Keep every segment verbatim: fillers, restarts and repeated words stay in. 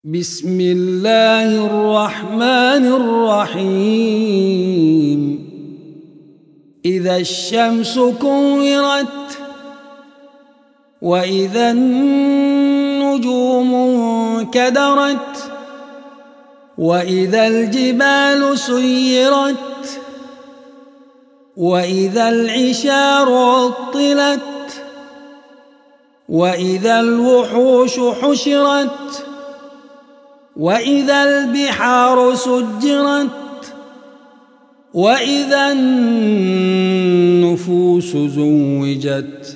بسم الله الرحمن الرحيم إذا الشمس كورت وإذا النجوم انكدرت وإذا الجبال سيرت وإذا العشار عطلت وإذا الوحوش حشرت وإذا البحار سجرت وإذا النفوس زوجت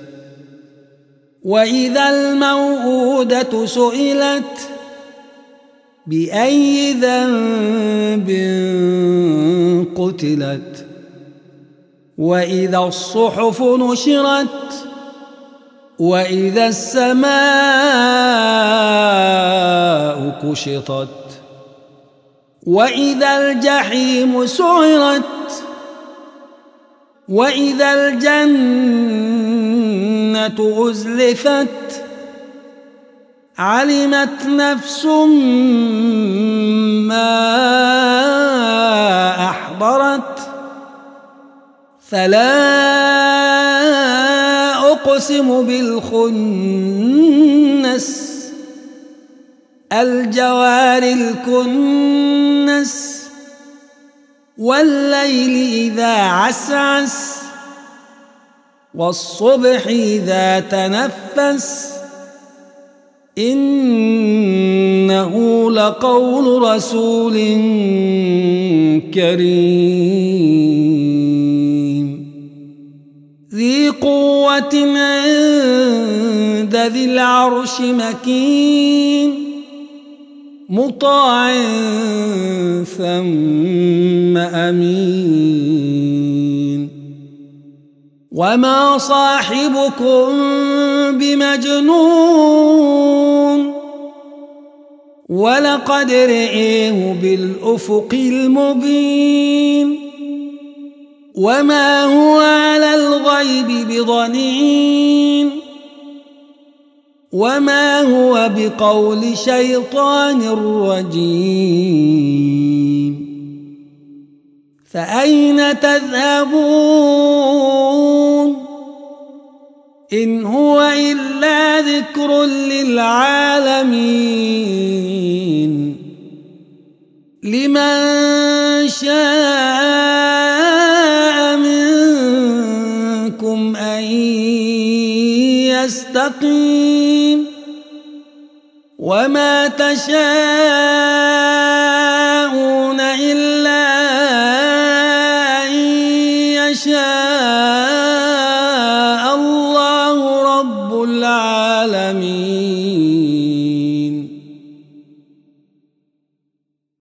وإذا الموءودة سئلت بأي ذنب قتلت وإذا الصحف نشرت وإذا السماء كشطت وإذا الجحيم سعرت وإذا الجنة أزلفت علمت نفس ما أحضرت فلا أقسم بالخنس الجوار الكنس والليل إذا عسعس والصبح إذا تنفس إنه لقول رسول كريم ذي قوة عند ذي العرش مكين مطاع ثم أمين وما صاحبكم بمجنون ولقد رئيه بالأفق المبين وما هو على الغيب بضنين وما هو بقول شيطان رجيم فأين تذهبون إن هو إلا ذكر للعالمين لمن شاء منكم أن يستقيم وما تشاءون إلا أن يشاء الله رب العالمين.